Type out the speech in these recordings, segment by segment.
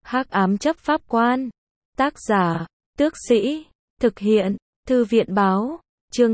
Hắc ám chấp pháp quan. Tác giả, Tước Sĩ. Thực hiện, Thư viện báo. Chương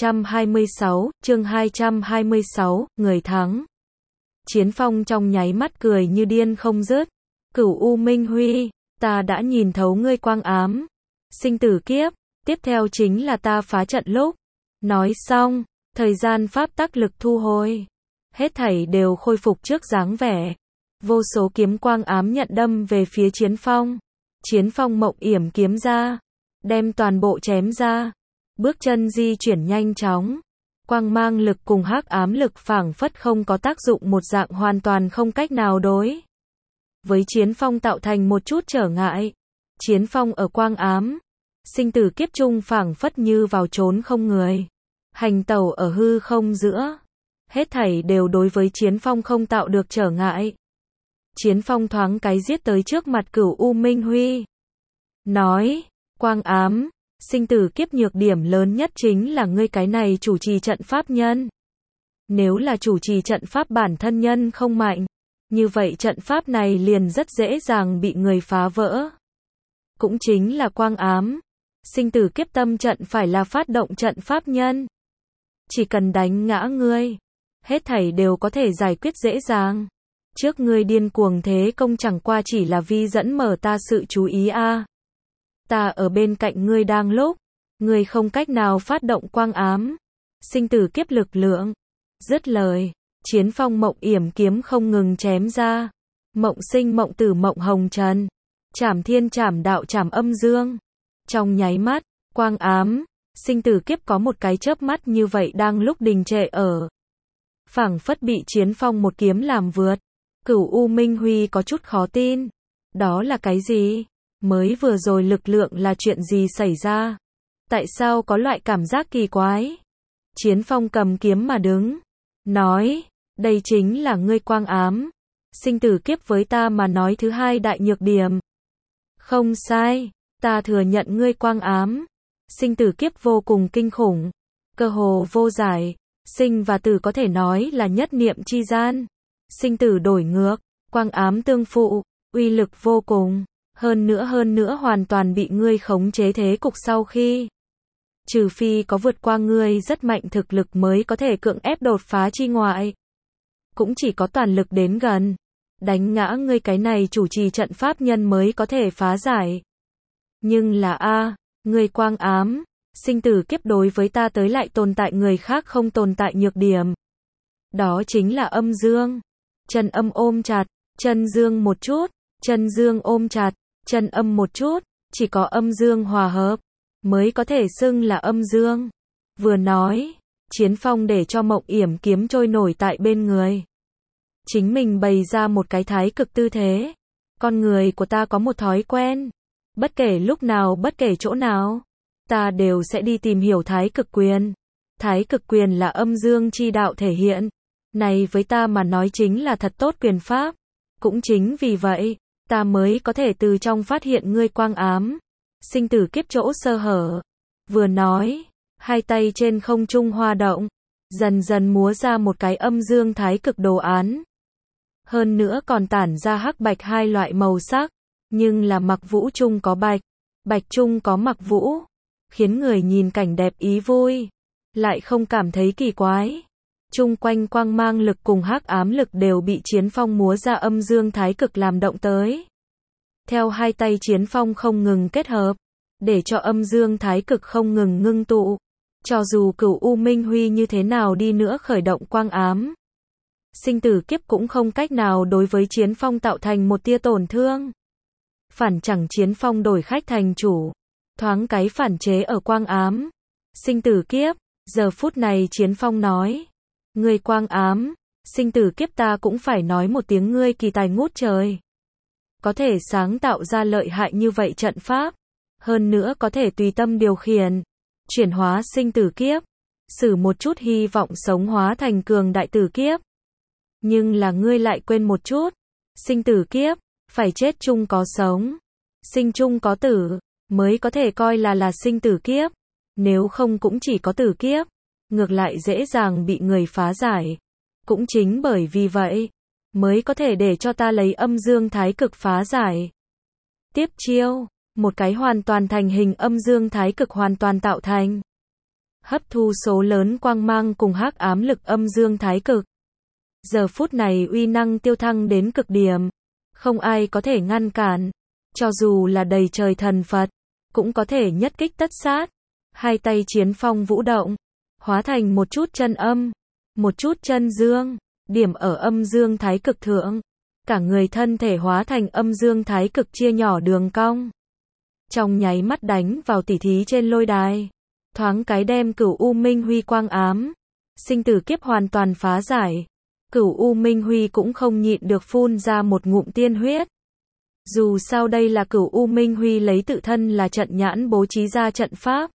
226, người thắng. Chiến Phong trong nháy mắt cười như điên không dứt. Cửu U Minh Huy, ta đã nhìn thấu ngươi quang ám. Sinh tử kiếp, tiếp theo chính là ta phá trận lúc. Nói xong, thời gian pháp tắc lực thu hồi. Hết thảy đều khôi phục trước dáng vẻ. Vô số kiếm quang ám nhận đâm về phía Chiến Phong. Chiến Phong mộng yểm kiếm ra, đem toàn bộ chém ra. Bước chân di chuyển nhanh chóng. Quang mang lực cùng hắc ám lực phảng phất không có tác dụng một dạng, hoàn toàn không cách nào đối với Chiến Phong tạo thành một chút trở ngại. Chiến Phong ở quang ám, sinh tử kiếp trung phảng phất như vào trốn không người. Hành tẩu ở hư không giữa. Hết thảy đều đối với Chiến Phong không tạo được trở ngại. Chiến Phong thoáng cái giết tới trước mặt Cửu U Minh Huy. Nói, quang ám, sinh tử kiếp nhược điểm lớn nhất chính là ngươi cái này chủ trì trận pháp nhân. Nếu là chủ trì trận pháp bản thân nhân không mạnh, như vậy trận pháp này liền rất dễ dàng bị người phá vỡ. Cũng chính là quang ám, sinh tử kiếp tâm trận phải là phát động trận pháp nhân. Chỉ cần đánh ngã ngươi, hết thảy đều có thể giải quyết dễ dàng. Trước ngươi điên cuồng thế công chẳng qua chỉ là vi dẫn mở ta sự chú ý a. Ta ở bên cạnh ngươi đang lúc, ngươi không cách nào phát động quang ám, sinh tử kiếp lực lượng. Dứt lời, Chiến Phong mộng yểm kiếm không ngừng chém ra. Mộng sinh mộng tử mộng hồng trần, trảm thiên trảm đạo trảm âm dương. Trong nháy mắt, quang ám, sinh tử kiếp có một cái chớp mắt như vậy đang lúc đình trệ ở. Phảng phất bị Chiến Phong một kiếm làm vượt. Cửu U Minh Huy có chút khó tin. Đó là cái gì? Mới vừa rồi lực lượng là chuyện gì xảy ra? Tại sao có loại cảm giác kỳ quái? Chiến Phong cầm kiếm mà đứng. Nói, đây chính là ngươi quang ám. Sinh tử kiếp với ta mà nói thứ hai đại nhược điểm. Không sai, ta thừa nhận ngươi quang ám. Sinh tử kiếp vô cùng kinh khủng. Cơ hồ vô giải. Sinh và tử có thể nói là nhất niệm chi gian. Sinh tử đổi ngược, quang ám tương phụ, uy lực vô cùng. Hơn nữa hoàn toàn bị ngươi khống chế thế cục sau khi. Trừ phi có vượt qua ngươi rất mạnh thực lực mới có thể cưỡng ép đột phá chi ngoại. Cũng chỉ có toàn lực đến gần. Đánh ngã ngươi cái này chủ trì trận pháp nhân mới có thể phá giải. Nhưng là ngươi quang ám, sinh tử kiếp đối với ta tới lại tồn tại người khác không tồn tại nhược điểm. Đó chính là âm dương. Chân âm ôm chặt, chân dương một chút, chân dương ôm chặt, chân âm một chút, chỉ có âm dương hòa hợp mới có thể xưng là âm dương. Vừa nói, Chiến Phong để cho mộng yểm kiếm trôi nổi tại bên người. Chính mình bày ra một cái thái cực tư thế. Con người của ta có một thói quen, bất kể lúc nào, bất kể chỗ nào, ta đều sẽ đi tìm hiểu thái cực quyền. Thái cực quyền là âm dương chi đạo thể hiện. Này với ta mà nói chính là thật tốt quyền pháp. Cũng chính vì vậy, ta mới có thể từ trong phát hiện ngươi quang ám, sinh tử kiếp chỗ sơ hở. Vừa nói, hai tay trên không trung hoa động, dần dần múa ra một cái âm dương thái cực đồ án. Hơn nữa còn tản ra hắc bạch hai loại màu sắc, nhưng là mặc vũ chung có bạch, bạch chung có mặc vũ, khiến người nhìn cảnh đẹp ý vui, lại không cảm thấy kỳ quái. Chung quanh quang mang lực cùng hắc ám lực đều bị Chiến Phong múa ra âm dương thái cực làm động tới. Theo hai tay Chiến Phong không ngừng kết hợp, để cho âm dương thái cực không ngừng ngưng tụ. Cho dù Cửu U Minh Huy như thế nào đi nữa khởi động quang ám, sinh tử kiếp cũng không cách nào đối với Chiến Phong tạo thành một tia tổn thương. Phản chẳng Chiến Phong đổi khách thành chủ, thoáng cái phản chế ở quang ám, sinh tử kiếp. Giờ phút này Chiến Phong nói, ngươi quang ám, sinh tử kiếp ta cũng phải nói một tiếng ngươi kỳ tài ngút trời. Có thể sáng tạo ra lợi hại như vậy trận pháp, hơn nữa có thể tùy tâm điều khiển, chuyển hóa sinh tử kiếp, sử một chút hy vọng sống hóa thành cường đại tử kiếp. Nhưng là ngươi lại quên một chút, sinh tử kiếp, phải chết chung có sống, sinh chung có tử, mới có thể coi là sinh tử kiếp. Nếu không cũng chỉ có tử kiếp, ngược lại dễ dàng bị người phá giải. Cũng chính bởi vì vậy, mới có thể để cho ta lấy âm dương thái cực phá giải. Tiếp chiêu, một cái hoàn toàn thành hình âm dương thái cực hoàn toàn tạo thành. Hấp thu số lớn quang mang cùng hắc ám lực âm dương thái cực. Giờ phút này uy năng tiêu thăng đến cực điểm. Không ai có thể ngăn cản. Cho dù là đầy trời thần Phật, cũng có thể nhất kích tất sát. Hai tay Chiến Phong vũ động, hóa thành một chút chân âm, một chút chân dương, điểm ở âm dương thái cực thượng. Cả người thân thể hóa thành âm dương thái cực chia nhỏ đường cong. Trong nháy mắt đánh vào tỉ thí trên lôi đài. Thoáng cái đem Cửu U Minh Huy quang ám. Sinh tử kiếp hoàn toàn phá giải. Cửu U Minh Huy cũng không nhịn được phun ra một ngụm tiên huyết. Dù sao đây là Cửu U Minh Huy lấy tự thân là trận nhãn bố trí ra trận pháp.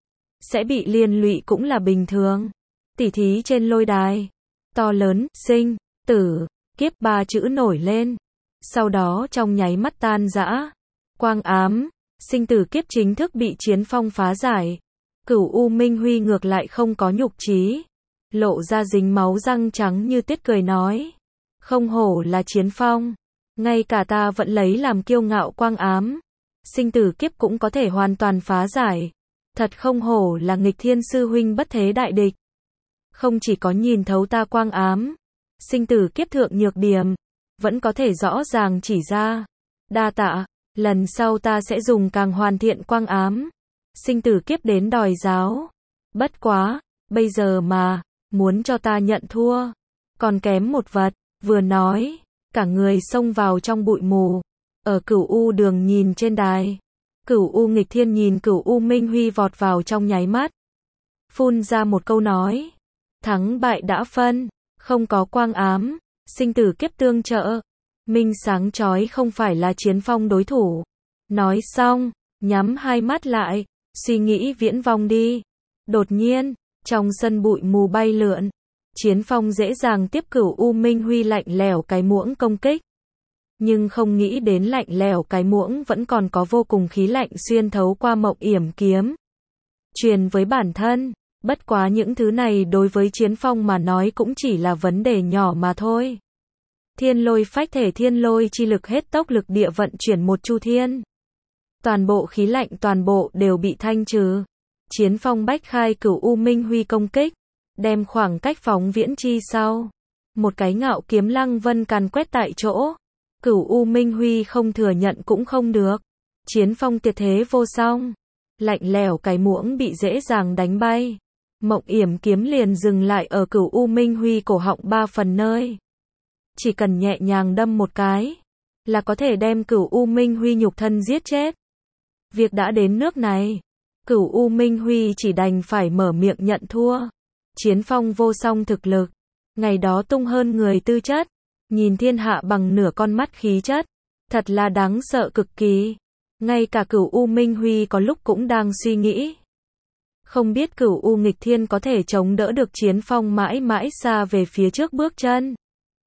Sẽ bị liên lụy cũng là bình thường. Tỉ thí trên lôi đài. To lớn, sinh, tử, kiếp ba chữ nổi lên. Sau đó trong nháy mắt tan rã. Quang ám, sinh tử kiếp chính thức bị Chiến Phong phá giải. Cửu U Minh Huy ngược lại không có nhục trí. Lộ ra dính máu răng trắng như tuyết cười nói. Không hổ là Chiến Phong. Ngay cả ta vẫn lấy làm kiêu ngạo quang ám. Sinh tử kiếp cũng có thể hoàn toàn phá giải. Thật không hổ là nghịch thiên sư huynh bất thế đại địch. Không chỉ có nhìn thấu ta quang ám. Sinh tử kiếp thượng nhược điểm. Vẫn có thể rõ ràng chỉ ra. Đa tạ, lần sau ta sẽ dùng càng hoàn thiện quang ám. Sinh tử kiếp đến đòi giáo. Bất quá, bây giờ mà, muốn cho ta nhận thua. Còn kém một vật, vừa nói, cả người xông vào trong bụi mù. Ở Cửu U đường nhìn trên đài. Cửu U nghịch thiên nhìn Cửu U Minh Huy vọt vào trong nháy mắt. Phun ra một câu nói. Thắng bại đã phân, không có quang ám, sinh tử kiếp tương trợ. Minh sáng chói không phải là Chiến Phong đối thủ. Nói xong, nhắm hai mắt lại, suy nghĩ viễn vong đi. Đột nhiên, trong sân bụi mù bay lượn, Chiến Phong dễ dàng tiếp Cửu U Minh Huy lạnh lẽo cái muỗng công kích. Nhưng không nghĩ đến lạnh lẽo cái muỗng vẫn còn có vô cùng khí lạnh xuyên thấu qua mộng yểm kiếm. Truyền với bản thân, bất quá những thứ này đối với Chiến Phong mà nói cũng chỉ là vấn đề nhỏ mà thôi. Thiên lôi phách thể thiên lôi chi lực hết tốc lực địa vận chuyển một chu thiên. Toàn bộ khí lạnh toàn bộ đều bị thanh trừ. Chiến Phong bách khai Cửu U Minh Huy công kích, đem khoảng cách phóng viễn chi sau. Một cái ngạo kiếm lăng vân càn quét tại chỗ. Cửu U Minh Huy không thừa nhận cũng không được. Chiến Phong tuyệt thế vô song. Lạnh lẽo cái muỗng bị dễ dàng đánh bay. Mộng yểm kiếm liền dừng lại ở Cửu U Minh Huy cổ họng 3 phần nơi. Chỉ cần nhẹ nhàng đâm một cái, là có thể đem Cửu U Minh Huy nhục thân giết chết. Việc đã đến nước này, Cửu U Minh Huy chỉ đành phải mở miệng nhận thua. Chiến Phong vô song thực lực, ngày đó tung hơn người tư chất, nhìn thiên hạ bằng nửa con mắt khí chất, thật là đáng sợ cực kỳ. Ngay cả Cửu U Minh Huy có lúc cũng đang suy nghĩ. Không biết Cửu U nghịch thiên có thể chống đỡ được Chiến Phong mãi mãi xa về phía trước bước chân.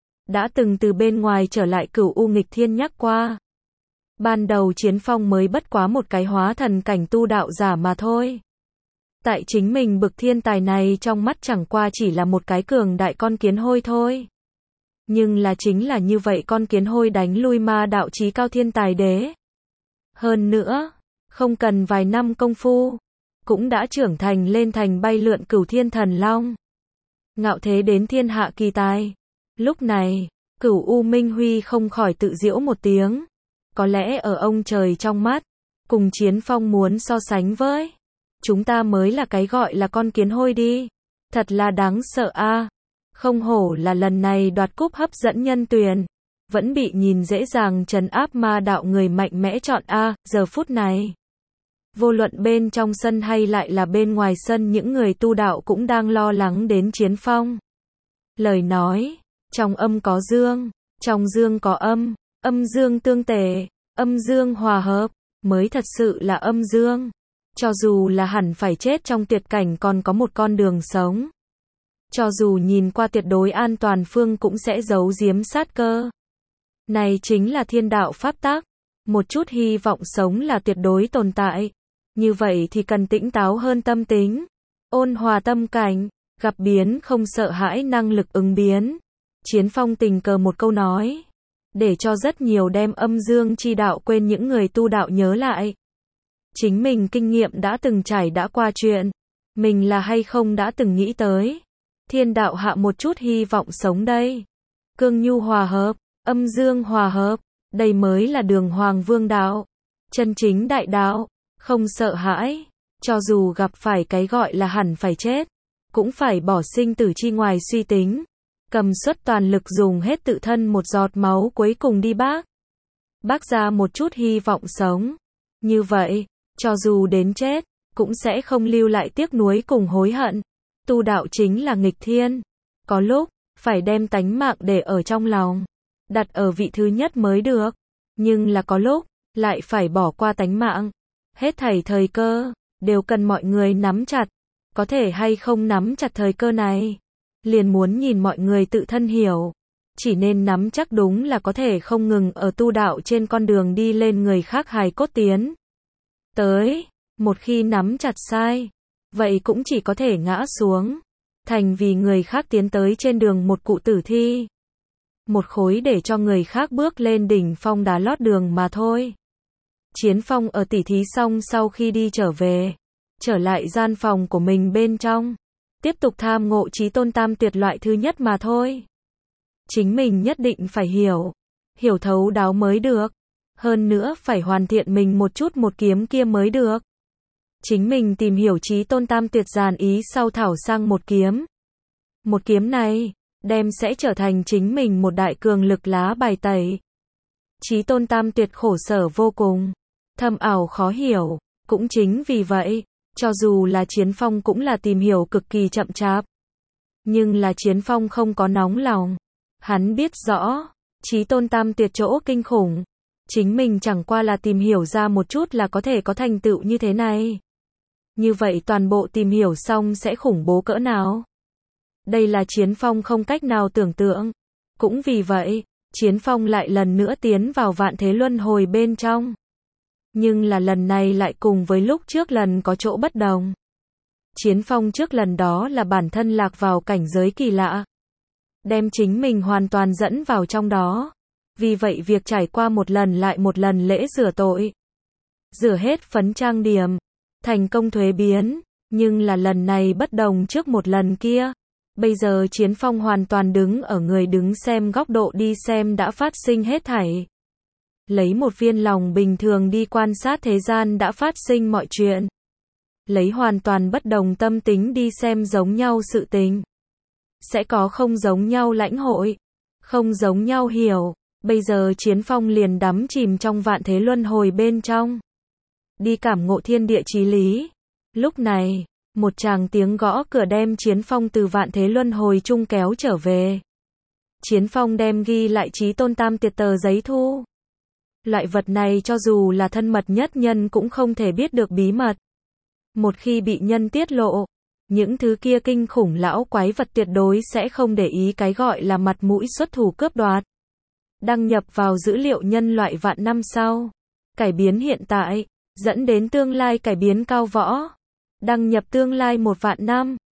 Đã từng từ bên ngoài trở lại Cửu U nghịch thiên nhắc qua. Ban đầu Chiến Phong mới bất quá một cái hóa thần cảnh tu đạo giả mà thôi. Tại chính mình bực thiên tài này trong mắt chẳng qua chỉ là một cái cường đại con kiến hôi thôi. Nhưng là chính là như vậy con kiến hôi đánh lui ma đạo chí cao thiên tài đế. Hơn nữa, không cần vài năm công phu, cũng đã trưởng thành lên thành bay lượn Cửu Thiên Thần Long. Ngạo thế đến thiên hạ kỳ tài. Lúc này, Cửu U Minh Huy không khỏi tự giễu một tiếng. Có lẽ ở ông trời trong mắt, cùng Chiến Phong muốn so sánh với, chúng ta mới là cái gọi là con kiến hôi đi. Thật là đáng sợ a. Không hổ là lần này đoạt cúp hấp dẫn nhân tuyển, vẫn bị nhìn dễ dàng trấn áp ma đạo người mạnh mẽ chọn a. Giờ phút này, vô luận bên trong sân hay lại là bên ngoài sân, những người tu đạo cũng đang lo lắng đến Chiến Phong. Lời nói, trong âm có dương, trong dương có âm, âm dương tương tề, âm dương hòa hợp, mới thật sự là âm dương. Cho dù là hẳn phải chết trong tuyệt cảnh còn có một con đường sống. Cho dù nhìn qua tuyệt đối an toàn phương cũng sẽ giấu giếm sát cơ. Này chính là thiên đạo pháp tắc. Một chút hy vọng sống là tuyệt đối tồn tại. Như vậy thì cần tĩnh táo hơn tâm tính. Ôn hòa tâm cảnh, gặp biến không sợ hãi năng lực ứng biến. Chiến Phong tình cờ một câu nói. để cho rất nhiều đem âm dương chi đạo quên những người tu đạo nhớ lại. Chính mình kinh nghiệm đã từng trải đã qua chuyện, mình là hay không đã từng nghĩ tới. Thiên đạo hạ một chút hy vọng sống đây. Cương nhu hòa hợp, âm dương hòa hợp, đây mới là đường hoàng vương đạo. Chân chính đại đạo, không sợ hãi, cho dù gặp phải cái gọi là hẳn phải chết, cũng phải bỏ sinh tử chi ngoài suy tính. Cầm suất toàn lực dùng hết tự thân một giọt máu cuối cùng đi bác ra một chút hy vọng sống. Như vậy, cho dù đến chết, cũng sẽ không lưu lại tiếc nuối cùng hối hận. Tu đạo chính là nghịch thiên. Có lúc, phải đem tánh mạng để ở trong lòng, đặt ở vị thứ nhất mới được. Nhưng là có lúc, lại phải bỏ qua tánh mạng. Hết thảy thời cơ, đều cần mọi người nắm chặt. Có thể hay không nắm chặt thời cơ này, liền muốn nhìn mọi người tự thân hiểu. Chỉ nên nắm chắc đúng là có thể không ngừng ở tu đạo trên con đường đi lên người khác hài cốt tiến tới. Một khi nắm chặt sai, vậy cũng chỉ có thể ngã xuống, thành vì người khác tiến tới trên đường một cụ tử thi. Một khối để cho người khác bước lên đỉnh phong đá lót đường mà thôi. Chiến Phong ở tỉ thí xong sau khi đi trở về, trở lại gian phòng của mình bên trong, tiếp tục tham ngộ Chí Tôn Tam Tuyệt loại thứ nhất mà thôi. Chính mình nhất định phải hiểu thấu đáo mới được. Hơn nữa phải hoàn thiện mình một chút một kiếm kia mới được. Chính mình tìm hiểu Chí Tôn Tam Tuyệt dàn ý sau thảo sang một kiếm. Một kiếm này, đem sẽ trở thành chính mình một đại cường lực lá bài tẩy. Chí Tôn Tam Tuyệt khổ sở vô cùng, thâm ảo khó hiểu, cũng chính vì vậy, cho dù là Chiến Phong cũng là tìm hiểu cực kỳ chậm chạp. Nhưng là Chiến Phong không có nóng lòng. Hắn biết rõ, Chí Tôn Tam Tuyệt chỗ kinh khủng. Chính mình chẳng qua là tìm hiểu ra một chút là có thể có thành tựu như thế này. Như vậy toàn bộ tìm hiểu xong sẽ khủng bố cỡ nào? Đây là Chiến Phong không cách nào tưởng tượng. Cũng vì vậy, Chiến Phong lại lần nữa tiến vào vạn thế luân hồi bên trong. Nhưng là lần này lại cùng với lúc trước lần có chỗ bất đồng. Chiến Phong trước lần đó là bản thân lạc vào cảnh giới kỳ lạ, đem chính mình hoàn toàn dẫn vào trong đó. Vì vậy việc trải qua một lần lại một lần lễ rửa tội, rửa hết phấn trang điểm, thành công thuế biến. Nhưng là lần này bất đồng trước một lần kia. Bây giờ Chiến Phong hoàn toàn đứng ở người đứng xem góc độ đi xem đã phát sinh hết thảy. Lấy một viên lòng bình thường đi quan sát thế gian đã phát sinh mọi chuyện. Lấy hoàn toàn bất đồng tâm tính đi xem giống nhau sự tình, sẽ có không giống nhau lãnh hội, không giống nhau hiểu. Bây giờ Chiến Phong liền đắm chìm trong vạn thế luân hồi bên trong, đi cảm ngộ thiên địa chí lý. Lúc này, một tràng tiếng gõ cửa đem Chiến Phong từ vạn thế luân hồi chung kéo trở về. Chiến Phong đem ghi lại Chí Tôn Tam Tuyệt tờ giấy thu. Loại vật này cho dù là thân mật nhất nhân cũng không thể biết được bí mật. Một khi bị nhân tiết lộ, những thứ kia kinh khủng lão quái vật tuyệt đối sẽ không để ý cái gọi là mặt mũi xuất thủ cướp đoạt. Đăng nhập vào dữ liệu nhân loại vạn năm sau. Cải biến hiện tại, dẫn đến tương lai cải biến cao võ. Đăng nhập tương lai 1 vạn năm.